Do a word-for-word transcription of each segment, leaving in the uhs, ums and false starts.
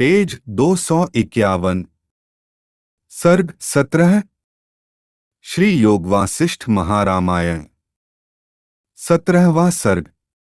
Page दो सौ इक्यावन। सर्ग सत्रह। श्री योग वासिष्ठ महारामायण। सत्रहवां सर्ग।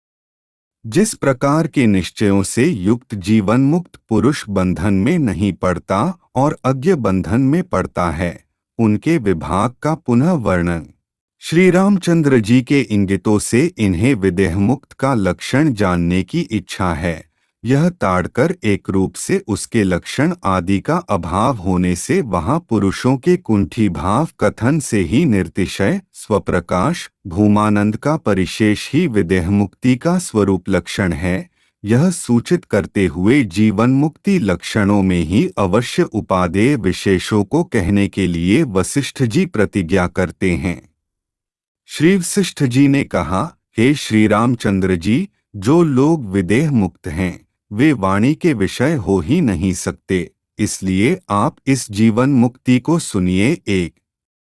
जिस प्रकार के निश्चयों से युक्त जीवन मुक्त पुरुष बंधन में नहीं पड़ता और अज्ञ बंधन में पड़ता है, उनके विभाग का पुनः वर्णन। श्री रामचंद्र जी के इंगितों से इन्हें विदेह मुक्त का लक्षण जानने की इच्छा है। यह ताड़कर एक रूप से उसके लक्षण आदि का अभाव होने से वहाँ पुरुषों के कुंठी भाव कथन से ही निर्तिशय स्वप्रकाश भूमानंद का परिशेष ही विदेह मुक्ति का स्वरूप लक्षण है, यह सूचित करते हुए जीवन मुक्ति लक्षणों में ही अवश्य उपादेय विशेषों को कहने के लिए वशिष्ठ जी प्रतिज्ञा करते हैं। श्री वशिष्ठ जी ने कहा, हे श्री रामचंद्र जी, जो लोग विदेह मुक्त हैं वे वाणी के विषय हो ही नहीं सकते, इसलिए आप इस जीवन मुक्ति को सुनिए। एक,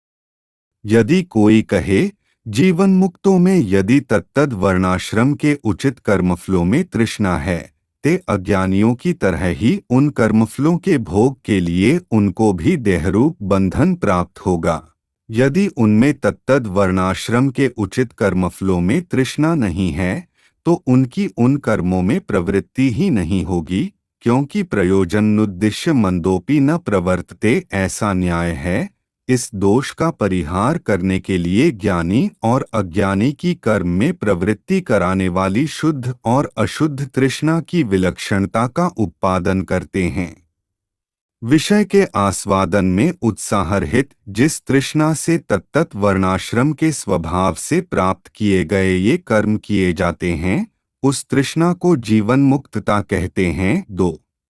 यदि कोई कहे जीवन मुक्तों में यदि तत्तद वर्णाश्रम के उचित कर्मफलों में तृष्णा है, ते अज्ञानियों की तरह ही उन कर्मफलों के भोग के लिए उनको भी देहरूप बंधन प्राप्त होगा। यदि उनमें तत्तद वर्णाश्रम के उचित कर्मफलों में तृष्णा नहीं है तो उनकी उन कर्मों में प्रवृत्ति ही नहीं होगी, क्योंकि प्रयोजनोद्दिश्य मंदोपि न प्रवर्तते ऐसा न्याय है। इस दोष का परिहार करने के लिए ज्ञानी और अज्ञानी की कर्म में प्रवृत्ति कराने वाली शुद्ध और अशुद्ध तृष्णा की विलक्षणता का उत्पादन करते हैं। विषय के आस्वादन में उत्साहरहित जिस तृष्णा से तत्तत् वर्णाश्रम के स्वभाव से प्राप्त किए गए ये कर्म किए जाते हैं, उस तृष्णा को जीवन मुक्तता कहते हैं। दो,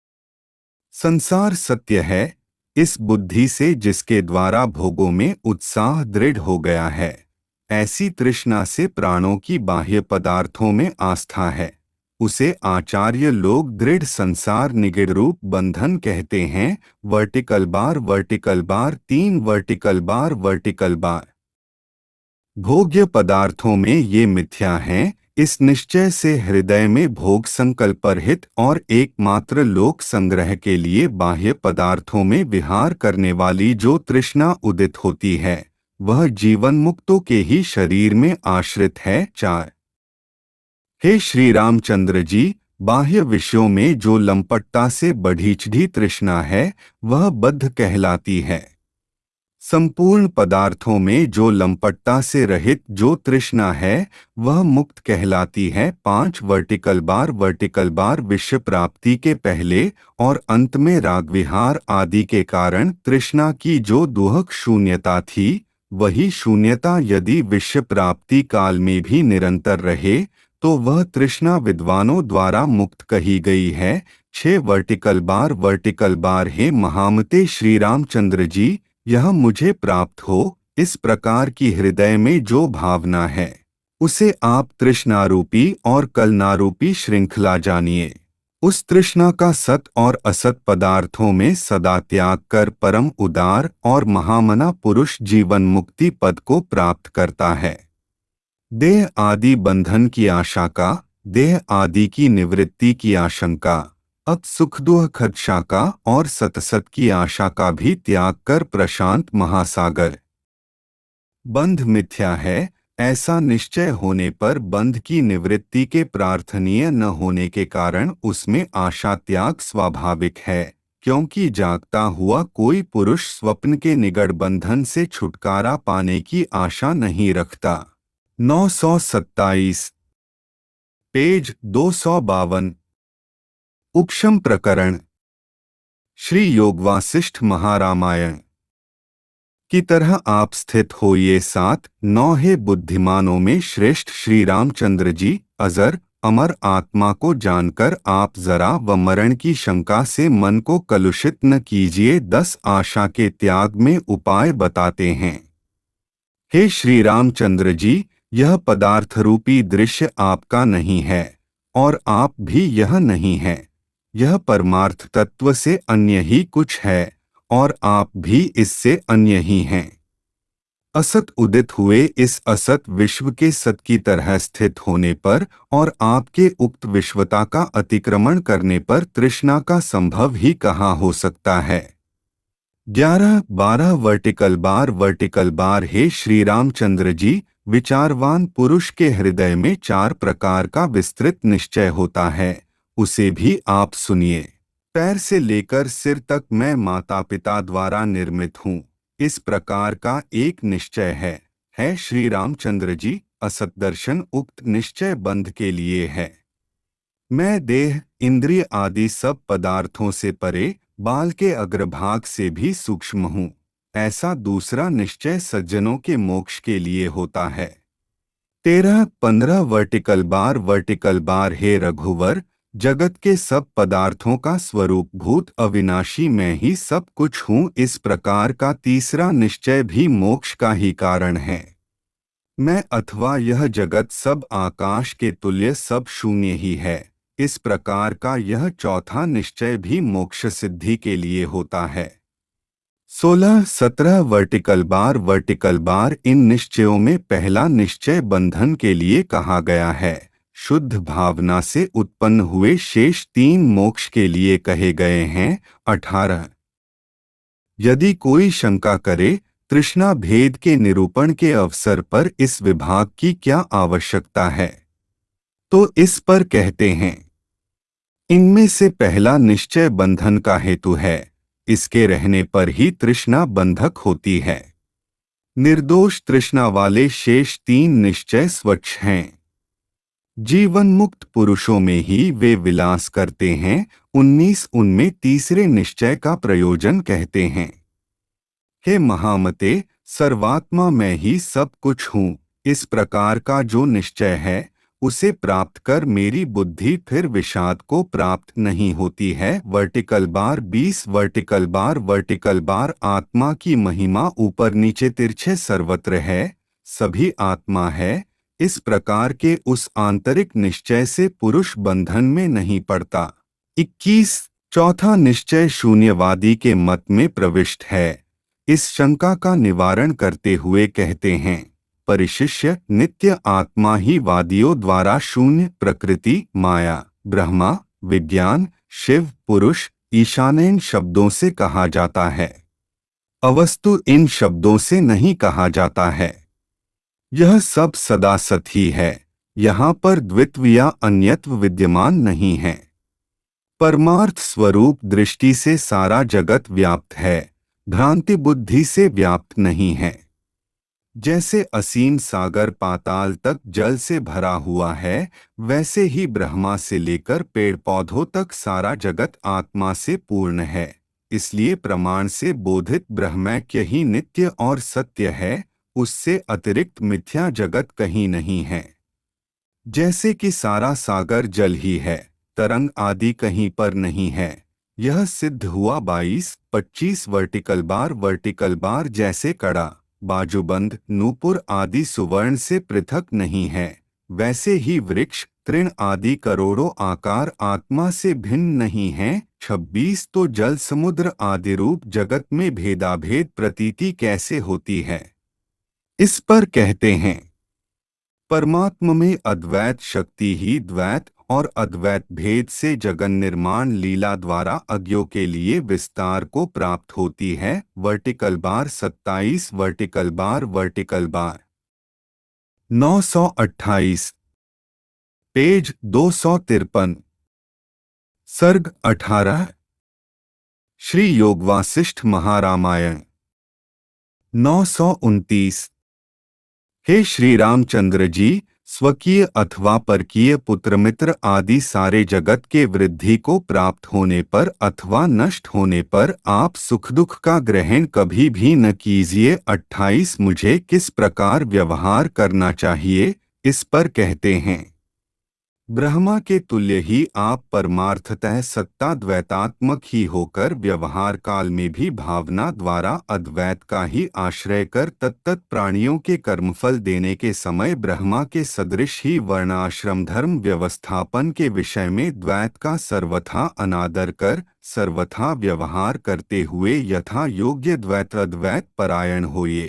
संसार सत्य है, इस बुद्धि से जिसके द्वारा भोगों में उत्साह दृढ़ हो गया है, ऐसी तृष्णा से प्राणों की बाह्य पदार्थों में आस्था है, उसे आचार्य लोग दृढ़ संसार निगड़ रूप बंधन कहते हैं। वर्टिकल बार वर्टिकल बार तीन वर्टिकल बार वर्टिकल बार। भोग्य पदार्थों में ये मिथ्या हैं, इस निश्चय से हृदय में भोग संकल्प रहित और एकमात्र लोक संग्रह के लिए बाह्य पदार्थों में विहार करने वाली जो तृष्णा उदित होती है, वह जीवन मुक्तों के ही शरीर में आश्रित है। चार, हे श्री रामचंद्र जी, बाह्य विषयों में जो लंपटता से बढ़ीचढ़ी तृष्णा है वह बद्ध कहलाती है। संपूर्ण पदार्थों में जो लंपटता से रहित जो तृष्णा है वह मुक्त कहलाती है। पांच वर्टिकल बार वर्टिकल बार विषय प्राप्ति के पहले और अंत में रागविहार आदि के कारण तृष्णा की जो दुहक शून्यता थी, वही शून्यता यदि विषय प्राप्ति काल में भी निरंतर रहे तो वह तृष्णा विद्वानों द्वारा मुक्त कही गई है। छह वर्टिकल बार वर्टिकल बार हे महामते श्री रामचंद्र जी, यह मुझे प्राप्त हो, इस प्रकार की हृदय में जो भावना है उसे आप तृष्णारूपी और कलनारूपी श्रृंखला जानिए। उस तृष्णा का सत और असत पदार्थों में सदा त्याग कर परम उदार और महामना पुरुष जीवन मुक्ति पद को प्राप्त करता है। देह आदि बंधन की आशा का, देह आदि की निवृत्ति की आशंका, अब सुख दुख खदशा का और सतसत की आशा का भी त्याग कर प्रशांत महासागर। बंध मिथ्या है, ऐसा निश्चय होने पर बंध की निवृत्ति के प्रार्थनीय न होने के कारण उसमें आशा त्याग स्वाभाविक है, क्योंकि जागता हुआ कोई पुरुष स्वप्न के निगड़ बंधन से छुटकारा पाने की आशा नहीं रखता। नौ सौ सत्ताईस। पेज दो सौ बावन। उपशम प्रकरण। श्री योग वासिष्ठ महारामायण की तरह आप स्थित होइए। सात, नौ हे बुद्धिमानों में श्रेष्ठ श्री रामचंद्र जी, अजर अमर आत्मा को जानकर आप जरा व मरण की शंका से मन को कलुषित न कीजिए। दस, आशा के त्याग में उपाय बताते हैं। हे श्री रामचंद्र जी, यह पदार्थ रूपी दृश्य आपका नहीं है और आप भी यह नहीं है, यह परमार्थ तत्व से अन्य ही कुछ है और आप भी इससे अन्य ही हैं। असत उदित हुए इस असत विश्व के सत की तरह स्थित होने पर और आपके उक्त विश्वता का अतिक्रमण करने पर तृष्णा का संभव ही कहाँ हो सकता है। ग्यारह बारह वर्टिकल बार वर्टिकल बार हे श्री रामचंद्र जी, विचारवान पुरुष के हृदय में चार प्रकार का विस्तृत निश्चय होता है, उसे भी आप सुनिए। पैर से लेकर सिर तक मैं माता पिता द्वारा निर्मित हूँ, इस प्रकार का एक निश्चय है है श्री रामचंद्र जी। असत दर्शन उक्त निश्चय बंध के लिए है। मैं देह इंद्रिय आदि सब पदार्थों से परे, बाल के अग्रभाग से भी सूक्ष्म हूँ, ऐसा दूसरा निश्चय सज्जनों के मोक्ष के लिए होता है। तेरह पंद्रह वर्टिकल बार वर्टिकल बार हे रघुवर, जगत के सब पदार्थों का स्वरूप भूत अविनाशी मैं ही सब कुछ हूँ, इस प्रकार का तीसरा निश्चय भी मोक्ष का ही कारण है। मैं अथवा यह जगत सब आकाश के तुल्य सब शून्य ही है, इस प्रकार का यह चौथा निश्चय भी मोक्ष सिद्धि के लिए होता है। सोलह सत्रह वर्टिकल बार वर्टिकल बार इन निश्चयों में पहला निश्चय बंधन के लिए कहा गया है, शुद्ध भावना से उत्पन्न हुए शेष तीन मोक्ष के लिए कहे गए हैं। अठारह यदि कोई शंका करे तृष्णा भेद के निरूपण के अवसर पर इस विभाग की क्या आवश्यकता है, तो इस पर कहते हैं, इनमें से पहला निश्चय बंधन का हेतु है, इसके रहने पर ही तृष्णा बंधक होती है। निर्दोष तृष्णा वाले शेष तीन निश्चय स्वच्छ हैं। जीवन मुक्त पुरुषों में ही वे विलास करते हैं। उन्नीस उनमें तीसरे निश्चय का प्रयोजन कहते हैं, हे महामते, सर्वात्मा मैं ही सब कुछ हूँ, इस प्रकार का जो निश्चय है उसे प्राप्त कर मेरी बुद्धि फिर विषाद को प्राप्त नहीं होती है। वर्टिकल बार बीस वर्टिकल बार वर्टिकल बार आत्मा की महिमा ऊपर नीचे तिरछे सर्वत्र है, सभी आत्मा है, इस प्रकार के उस आंतरिक निश्चय से पुरुष बंधन में नहीं पड़ता। इक्कीस चौथा निश्चय शून्यवादी के मत में प्रविष्ट है, इस शंका का निवारण करते हुए कहते हैं, परिशिष्य नित्य आत्मा ही वादियों द्वारा शून्य प्रकृति माया ब्रह्मा विज्ञान शिव पुरुष ईशानेन शब्दों से कहा जाता है, अवस्तु इन शब्दों से नहीं कहा जाता है। यह सब सदा सत ही है, यहाँ पर द्वित्व या अन्यत्व विद्यमान नहीं है। परमार्थ स्वरूप दृष्टि से सारा जगत व्याप्त है, भ्रांति बुद्धि से व्याप्त नहीं है। जैसे असीम सागर पाताल तक जल से भरा हुआ है, वैसे ही ब्रह्मा से लेकर पेड़ पौधों तक सारा जगत आत्मा से पूर्ण है। इसलिए प्रमाण से बोधित ब्रह्मैक्य ही नित्य और सत्य है, उससे अतिरिक्त मिथ्या जगत कहीं नहीं है। जैसे कि सारा सागर जल ही है, तरंग आदि कहीं पर नहीं है। यह सिद्ध हुआ। बाईस पच्चीस वर्टिकल बार वर्टिकल बार जैसे कड़ा बाजूबंद नूपुर आदि सुवर्ण से पृथक नहीं है, वैसे ही वृक्ष तृण आदि करोड़ों आकार आत्मा से भिन्न नहीं है। छब्बीस तो जल समुद्र आदि रूप जगत में भेदाभेद प्रतीति कैसे होती है, इस पर कहते हैं, परमात्मा में अद्वैत शक्ति ही द्वैत और अद्वैत भेद से जगन निर्माण लीला द्वारा अज्ञों के लिए विस्तार को प्राप्त होती है। वर्टिकल बार सत्ताईस वर्टिकल बार वर्टिकल बार नौ सौ अट्ठाईस पेज दो सौ तिरपन सर्ग अठारह श्री योग वासिष्ठ महारामायण नौ सौ उनतीस हे श्री रामचंद्र जी, स्वकीय अथवा परकीय पुत्रमित्र आदि सारे जगत के वृद्धि को प्राप्त होने पर अथवा नष्ट होने पर आप सुख दुख का ग्रहण कभी भी न कीजिए। अट्ठाईस मुझे किस प्रकार व्यवहार करना चाहिए, इस पर कहते हैं, ब्रह्मा के तुल्य ही आप परमार्थतः सत्ता द्वैतात्मक ही होकर व्यवहार काल में भी भावना द्वारा अद्वैत का ही आश्रय कर तत्त प्राणियों के कर्मफल देने के समय ब्रह्मा के सदृश ही वर्णाश्रम धर्म व्यवस्थापन के विषय में द्वैत का सर्वथा अनादर कर सर्वथा व्यवहार करते हुए यथा योग्य द्वैत अद्वैत परायण होइए।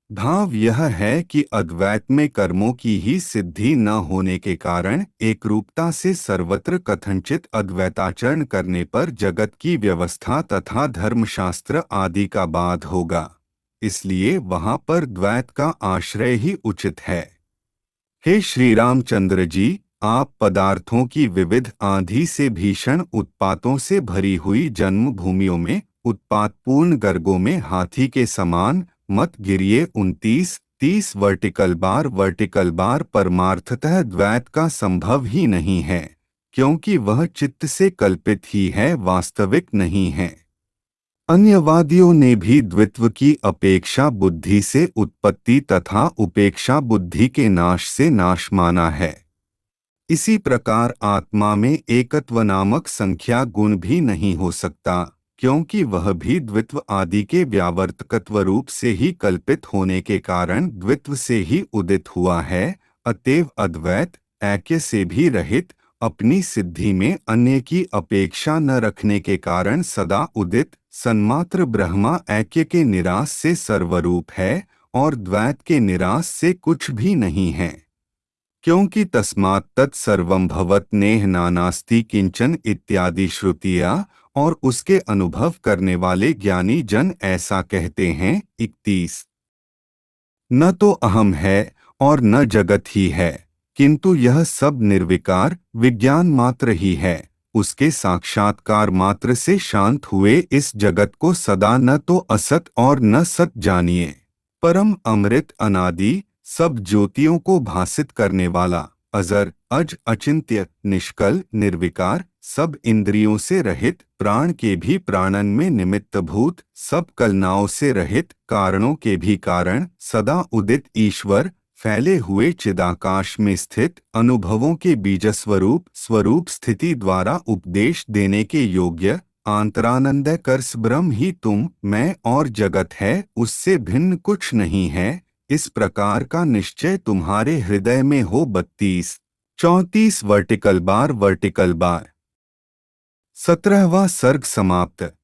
भाव यह है कि अद्वैत में कर्मों की ही सिद्धि न होने के कारण एकरूपता से सर्वत्र कथनचित अद्वैताचरण करने पर जगत की व्यवस्था तथा धर्मशास्त्र आदि का बाध होगा। इसलिए वहां पर द्वैत का आश्रय ही उचित है। हे श्री रामचंद्र जी, आप पदार्थों की विविध आंधी से भीषण उत्पातों से भरी हुई जन्मभूमियों में उत्पातपूर्ण गर्गों में हाथी के समान मत गिरिए। उनतीस तीस वर्टिकल बार वर्टिकल बार परमार्थतः द्वैत का संभव ही नहीं है, क्योंकि वह चित्त से कल्पित ही है, वास्तविक नहीं है। अन्यवादियों ने भी द्वित्व की अपेक्षा बुद्धि से उत्पत्ति तथा उपेक्षा बुद्धि के नाश से नाश माना है। इसी प्रकार आत्मा में एकत्व नामक संख्या गुण भी नहीं हो सकता, क्योंकि वह भी द्वित्व आदि के व्यावर्तकत्व रूप से ही कल्पित होने के कारण द्वित्व से ही उदित हुआ है। अतएव अद्वैत ऐक्य से भी रहित, अपनी सिद्धि में अन्य की अपेक्षा न रखने के कारण सदा उदित सन्मात्र ब्रह्मा ऐक्य के निराश से सर्वरूप है और द्वैत के निराश से कुछ भी नहीं है। क्योंकि तस्मात् तत्सर्वं भवत् नेह नानास्ति किंचन इत्यादि श्रुतियाँ और उसके अनुभव करने वाले ज्ञानी जन ऐसा कहते हैं। इकतीस न तो अहम है और न जगत ही है, किंतु यह सब निर्विकार विज्ञान मात्र ही है। उसके साक्षात्कार मात्र से शांत हुए इस जगत को सदा न तो असत और न सत जानिए। परम अमृत अनादि सब ज्योतियों को भासित करने वाला, अजर अज अचिंत्य निष्कल निर्विकार, सब इंद्रियों से रहित, प्राण के भी प्राणन में निमित्तभूत, सब कलनाओं से रहित, कारणों के भी कारण, सदा उदित ईश्वर, फैले हुए चिदाकाश में स्थित, अनुभवों के बीजस्वरूप स्वरूप स्थिति द्वारा उपदेश देने के योग्य, आंतरानंद कर्स ब्रह्म ही तुम मैं और जगत है, उससे भिन्न कुछ नहीं है। इस प्रकार का निश्चय तुम्हारे हृदय में हो। बत्तीस चौंतीस वर्टिकल बार वर्टिकल बार। सत्रहवां सर्ग समाप्त।